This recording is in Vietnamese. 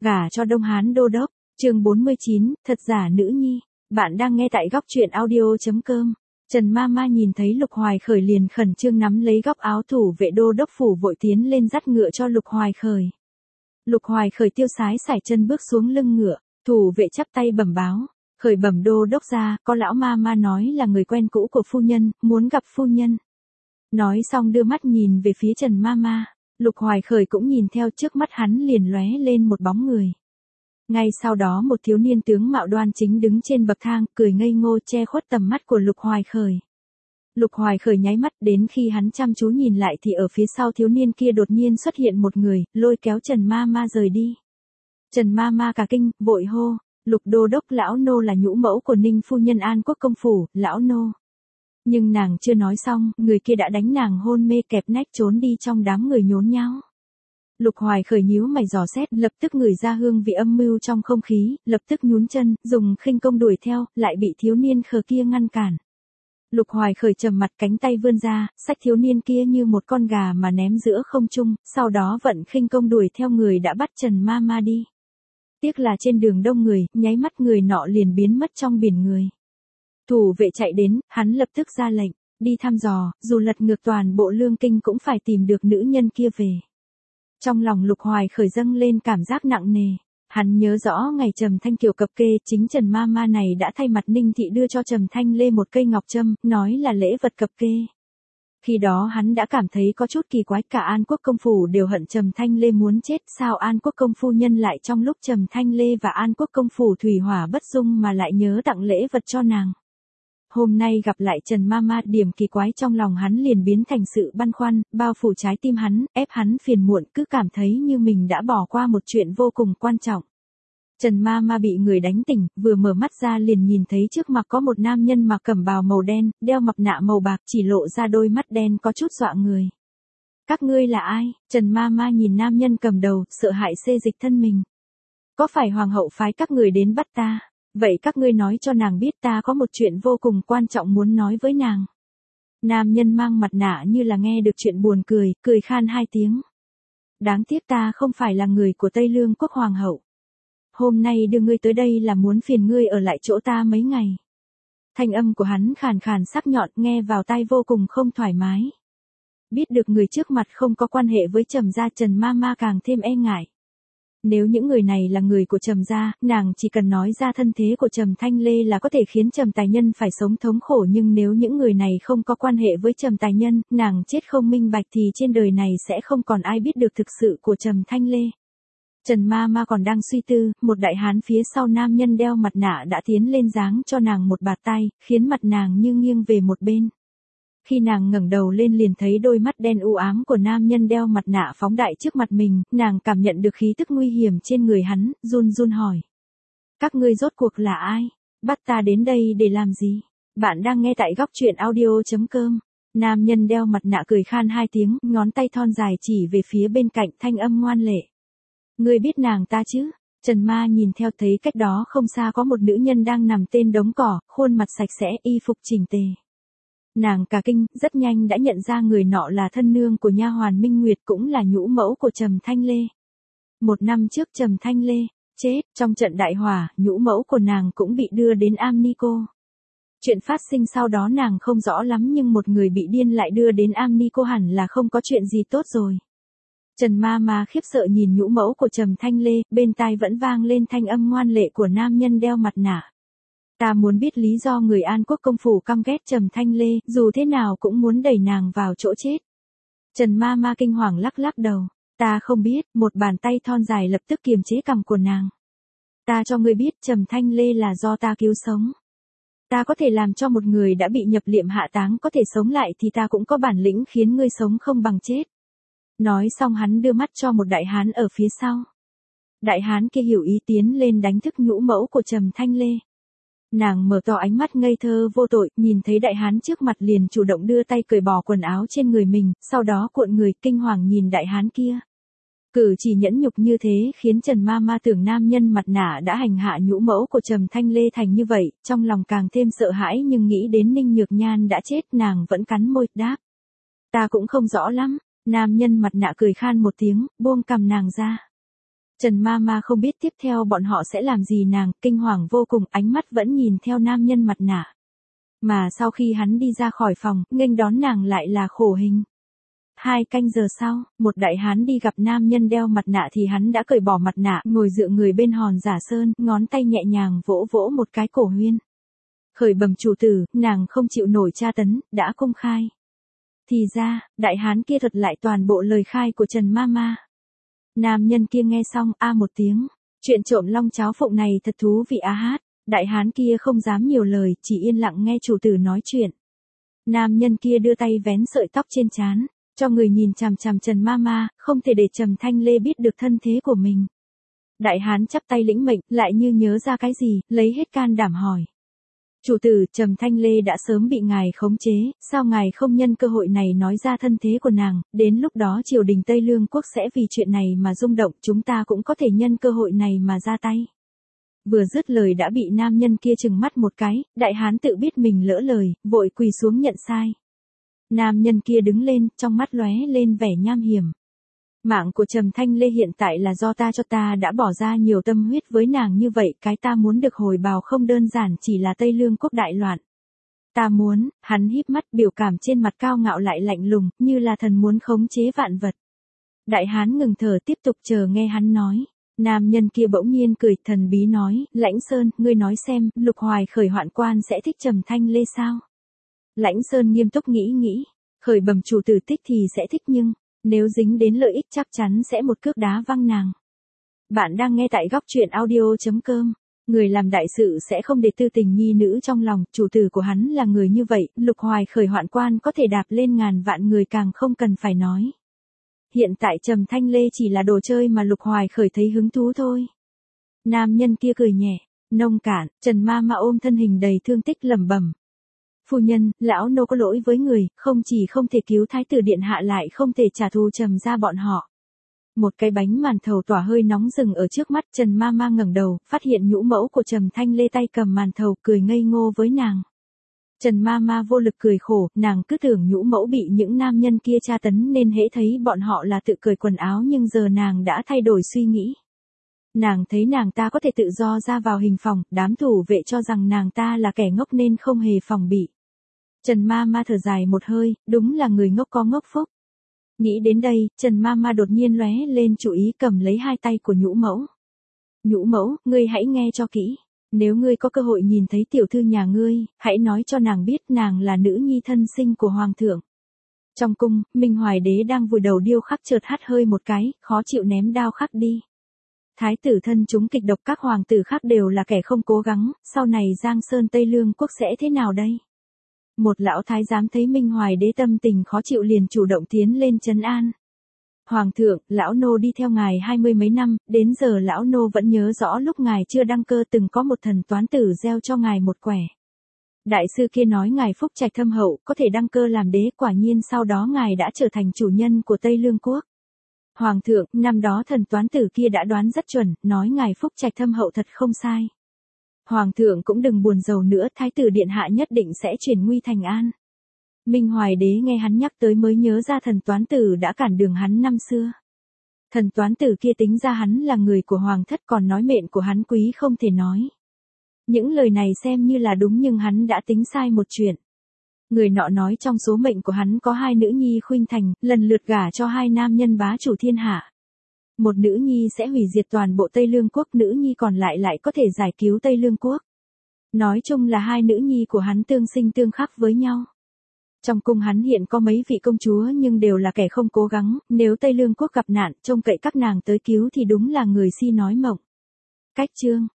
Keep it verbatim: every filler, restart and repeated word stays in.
Gả cho Đông Hán đô đốc, chương bốn mươi chín, thật giả nữ nhi. Bạn đang nghe tại góc truyện audio.com. Trần Ma Ma nhìn thấy Lục Hoài Khởi liền khẩn trương nắm lấy góc áo thủ vệ đô đốc phủ vội tiến lên dắt ngựa cho Lục Hoài Khởi. Lục Hoài Khởi tiêu sái sải chân bước xuống lưng ngựa, thủ vệ chắp tay bẩm báo. Khởi bẩm đô đốc ra, có lão ma ma nói là người quen cũ của phu nhân, muốn gặp phu nhân. Nói xong đưa mắt nhìn về phía Trần Ma Ma. Lục Hoài Khởi cũng nhìn theo, trước mắt hắn liền lóe lên một bóng người. Ngay sau đó một thiếu niên tướng mạo đoan chính đứng trên bậc thang, cười ngây ngô che khuất tầm mắt của Lục Hoài Khởi. Lục Hoài Khởi nháy mắt, đến khi hắn chăm chú nhìn lại thì ở phía sau thiếu niên kia đột nhiên xuất hiện một người, lôi kéo Trần Ma Ma rời đi. Trần Ma Ma cả kinh, vội hô, Lục đô đốc, lão nô là nhũ mẫu của Ninh phu nhân An Quốc công phủ, lão nô. Nhưng nàng chưa nói xong, người kia đã đánh nàng hôn mê kẹp nách trốn đi trong đám người nhốn nháo. Lục Hoài Khởi nhíu mày dò xét, lập tức ngửi ra hương vị âm mưu trong không khí, lập tức nhún chân, dùng khinh công đuổi theo, lại bị thiếu niên khờ kia ngăn cản. Lục Hoài Khởi trầm mặt, cánh tay vươn ra, xách thiếu niên kia như một con gà mà ném giữa không trung, sau đó vận khinh công đuổi theo người đã bắt Trần Ma Ma đi. Tiếc là trên đường đông người, nháy mắt người nọ liền biến mất trong biển người. Thủ vệ chạy đến, hắn lập tức ra lệnh, đi thăm dò, dù lật ngược toàn bộ Lương Kinh cũng phải tìm được nữ nhân kia về. Trong lòng Lục Hoài Khởi dâng lên cảm giác nặng nề. Hắn nhớ rõ ngày Trầm Thanh Kiều cập kê, chính Trần Ma Ma này đã thay mặt Ninh Thị đưa cho Trầm Thanh Lê một cây ngọc trâm, nói là lễ vật cập kê. Khi đó hắn đã cảm thấy có chút kỳ quái, cả An Quốc công phủ đều hận Trầm Thanh Lê muốn chết, sao An Quốc công phu nhân lại trong lúc Trầm Thanh Lê và An Quốc công phủ thủy hỏa bất dung mà lại nhớ tặng lễ vật cho nàng. Hôm nay gặp lại Trần Ma Ma, điểm kỳ quái trong lòng hắn liền biến thành sự băn khoăn, bao phủ trái tim hắn, ép hắn phiền muộn, cứ cảm thấy như mình đã bỏ qua một chuyện vô cùng quan trọng. Trần Ma Ma bị người đánh tỉnh, vừa mở mắt ra liền nhìn thấy trước mặt có một nam nhân mặc cẩm bào màu đen, đeo mặt nạ màu bạc, chỉ lộ ra đôi mắt đen có chút dọa người. Các ngươi là ai? Trần Ma Ma nhìn nam nhân cầm đầu, sợ hãi xê dịch thân mình. Có phải hoàng hậu phái các người đến bắt ta? Vậy các ngươi nói cho nàng biết ta có một chuyện vô cùng quan trọng muốn nói với nàng. Nam nhân mang mặt nạ như là nghe được chuyện buồn cười, cười khan hai tiếng. Đáng tiếc ta không phải là người của Tây Lương quốc hoàng hậu. Hôm nay đưa ngươi tới đây là muốn phiền ngươi ở lại chỗ ta mấy ngày. Thanh âm của hắn khàn khàn sắc nhọn, nghe vào tai vô cùng không thoải mái. Biết được người trước mặt không có quan hệ với Trầm gia, Trần Ma Ma càng thêm e ngại. Nếu những người này là người của Trầm gia, nàng chỉ cần nói ra thân thế của Trầm Thanh Lê là có thể khiến Trầm Tài Nhân phải sống thống khổ, nhưng nếu những người này không có quan hệ với Trầm Tài Nhân, nàng chết không minh bạch thì trên đời này sẽ không còn ai biết được thực sự của Trầm Thanh Lê. Trần Ma Ma còn đang suy tư, một đại hán phía sau nam nhân đeo mặt nạ đã tiến lên giáng cho nàng một bạt tay, khiến mặt nàng như nghiêng về một bên. Khi nàng ngẩng đầu lên liền thấy đôi mắt đen u ám của nam nhân đeo mặt nạ phóng đại trước mặt mình, nàng cảm nhận được khí tức nguy hiểm trên người hắn, run run hỏi. Các ngươi rốt cuộc là ai? Bắt ta đến đây để làm gì? Bạn đang nghe tại góc truyện audio.com. Nam nhân đeo mặt nạ cười khan hai tiếng, ngón tay thon dài chỉ về phía bên cạnh, thanh âm ngoan lệ. Ngươi biết nàng ta chứ? Trần Ma nhìn theo thấy cách đó không xa có một nữ nhân đang nằm trên đống cỏ, khuôn mặt sạch sẽ, y phục chỉnh tề. Nàng cả kinh, rất nhanh đã nhận ra người nọ là thân nương của nha hoàn Minh Nguyệt, cũng là nhũ mẫu của Trầm Thanh Lê. Một năm trước Trầm Thanh Lê chết trong trận đại hỏa, nhũ mẫu của nàng cũng bị đưa đến Am Ni Cô. Chuyện phát sinh sau đó nàng không rõ lắm, nhưng một người bị điên lại đưa đến Am Ni Cô hẳn là không có chuyện gì tốt rồi. Trần Ma Ma khiếp sợ nhìn nhũ mẫu của Trầm Thanh Lê, bên tai vẫn vang lên thanh âm ngoan lệ của nam nhân đeo mặt nạ. Ta muốn biết lý do người An Quốc công phủ căm ghét Trầm Thanh Lê, dù thế nào cũng muốn đẩy nàng vào chỗ chết. Trần Ma Ma kinh hoàng lắc lắc đầu. Ta không biết, một bàn tay thon dài lập tức kiềm chế cằm của nàng. Ta cho ngươi biết Trầm Thanh Lê là do ta cứu sống. Ta có thể làm cho một người đã bị nhập liệm hạ táng có thể sống lại thì ta cũng có bản lĩnh khiến ngươi sống không bằng chết. Nói xong hắn đưa mắt cho một đại hán ở phía sau. Đại hán kia hiểu ý tiến lên đánh thức nhũ mẫu của Trầm Thanh Lê. Nàng mở to ánh mắt ngây thơ vô tội, nhìn thấy đại hán trước mặt liền chủ động đưa tay cởi bỏ quần áo trên người mình, sau đó cuộn người kinh hoàng nhìn đại hán kia. Cử chỉ nhẫn nhục như thế khiến Trần Ma Ma tưởng nam nhân mặt nạ đã hành hạ nhũ mẫu của Trầm Thanh Lê thành như vậy, trong lòng càng thêm sợ hãi, nhưng nghĩ đến Ninh Nhược Nhan đã chết nàng vẫn cắn môi, đáp. Ta cũng không rõ lắm. Nam nhân mặt nạ cười khan một tiếng, buông cằm nàng ra. Trần Mama không biết tiếp theo bọn họ sẽ làm gì nàng, kinh hoàng vô cùng, ánh mắt vẫn nhìn theo nam nhân mặt nạ. Mà sau khi hắn đi ra khỏi phòng, nghênh đón nàng lại là Khổ Hình. Hai canh giờ sau, một đại hán đi gặp nam nhân đeo mặt nạ thì hắn đã cởi bỏ mặt nạ, ngồi dựa người bên hòn giả sơn, ngón tay nhẹ nhàng vỗ vỗ một cái cổ Huyên. Khởi bẩm chủ tử, nàng không chịu nổi tra tấn, đã công khai. Thì ra, đại hán kia thuật lại toàn bộ lời khai của Trần Mama. Nam nhân kia nghe xong, a một tiếng. Chuyện trộm long cháo phụng này thật thú vị a hát. Đại hán kia không dám nhiều lời, chỉ yên lặng nghe chủ tử nói chuyện. Nam nhân kia đưa tay vén sợi tóc trên trán, cho người nhìn chằm chằm Trần Mama, không thể để Trầm Thanh Lê biết được thân thế của mình. Đại hán chắp tay lĩnh mệnh, lại như nhớ ra cái gì, lấy hết can đảm hỏi. Chủ tử, Trầm Thanh Lê đã sớm bị ngài khống chế, sao ngài không nhân cơ hội này nói ra thân thế của nàng, đến lúc đó triều đình Tây Lương quốc sẽ vì chuyện này mà rung động, chúng ta cũng có thể nhân cơ hội này mà ra tay. Vừa dứt lời đã bị nam nhân kia trừng mắt một cái, đại hán tự biết mình lỡ lời, vội quỳ xuống nhận sai. Nam nhân kia đứng lên, trong mắt lóe lên vẻ nham hiểm. Mạng của Trầm Thanh Lê hiện tại là do ta cho, ta đã bỏ ra nhiều tâm huyết với nàng như vậy, cái ta muốn được hồi bào không đơn giản chỉ là Tây Lương quốc đại loạn. Ta muốn, hắn híp mắt, biểu cảm trên mặt cao ngạo lại lạnh lùng, như là thần muốn khống chế vạn vật. Đại hán ngừng thở tiếp tục chờ nghe hắn nói. Nam nhân kia bỗng nhiên cười thần bí nói, Lãnh Sơn, ngươi nói xem, Lục Hoài Khởi hoạn quan sẽ thích Trầm Thanh Lê sao? Lãnh Sơn nghiêm túc nghĩ nghĩ, Khởi bẩm chủ tử thích thì sẽ thích nhưng, nếu dính đến lợi ích chắc chắn sẽ một cước đá văng nàng. Bạn đang nghe tại góc truyện audio.com. Người làm đại sự sẽ không để tư tình nhi nữ trong lòng, chủ tử của hắn là người như vậy, Lục Hoài Khởi hoạn quan có thể đạp lên ngàn vạn người càng không cần phải nói. Hiện tại Trầm Thanh Lê chỉ là đồ chơi mà Lục Hoài Khởi thấy hứng thú thôi. Nam nhân kia cười nhẹ, nông cạn, Trần Mama ôm thân hình đầy thương tích lẩm bẩm. Phu nhân, lão nô có lỗi với người, không chỉ không thể cứu thái tử điện hạ lại không thể trả thù Trầm ra bọn họ. Một cái bánh màn thầu tỏa hơi nóng rừng ở trước mắt, Trần Mama ngẩng đầu, phát hiện nhũ mẫu của Trầm Thanh Lê tay cầm màn thầu cười ngây ngô với nàng. Trần Mama vô lực cười khổ, nàng cứ tưởng nhũ mẫu bị những nam nhân kia tra tấn nên hễ thấy bọn họ là tự cởi quần áo, nhưng giờ nàng đã thay đổi suy nghĩ. Nàng thấy nàng ta có thể tự do ra vào hình phòng, đám thủ vệ cho rằng nàng ta là kẻ ngốc nên không hề phòng bị. Trần Mama thở dài một hơi, đúng là người ngốc có ngốc phúc. Nghĩ đến đây, Trần Mama đột nhiên lóe lên chủ ý cầm lấy hai tay của nhũ mẫu. Nhũ mẫu, ngươi hãy nghe cho kỹ. Nếu ngươi có cơ hội nhìn thấy tiểu thư nhà ngươi, hãy nói cho nàng biết nàng là nữ nhi thân sinh của hoàng thượng. Trong cung, Minh Hoài đế đang vùi đầu điêu khắc chợt hắt hơi một cái, khó chịu ném đao khắc đi. Thái tử thân chúng kịch độc, các hoàng tử khác đều là kẻ không cố gắng, sau này Giang Sơn Tây Lương quốc sẽ thế nào đây? Một lão thái giám thấy Minh Hoài đế tâm tình khó chịu liền chủ động tiến lên trấn an. Hoàng thượng, lão nô đi theo ngài hai mươi mấy năm, đến giờ lão nô vẫn nhớ rõ lúc ngài chưa đăng cơ từng có một thần toán tử gieo cho ngài một quẻ. Đại sư kia nói ngài phúc trạch thâm hậu, có thể đăng cơ làm đế, quả nhiên sau đó ngài đã trở thành chủ nhân của Tây Lương quốc. Hoàng thượng, năm đó thần toán tử kia đã đoán rất chuẩn, nói ngài phúc trạch thâm hậu thật không sai. Hoàng thượng cũng đừng buồn rầu nữa, thái tử điện hạ nhất định sẽ chuyển nguy thành an. Minh Hoài đế nghe hắn nhắc tới mới nhớ ra thần toán tử đã cản đường hắn năm xưa. Thần toán tử kia tính ra hắn là người của hoàng thất, còn nói mệnh của hắn quý không thể nói. Những lời này xem như là đúng nhưng hắn đã tính sai một chuyện. Người nọ nói trong số mệnh của hắn có hai nữ nhi khuynh thành, lần lượt gả cho hai nam nhân bá chủ thiên hạ. Một nữ nhi sẽ hủy diệt toàn bộ Tây Lương quốc, nữ nhi còn lại lại có thể giải cứu Tây Lương quốc. Nói chung là hai nữ nhi của hắn tương sinh tương khắc với nhau. Trong cung hắn hiện có mấy vị công chúa nhưng đều là kẻ không cố gắng, nếu Tây Lương quốc gặp nạn, trông cậy các nàng tới cứu thì đúng là người si nói mộng. Cách chương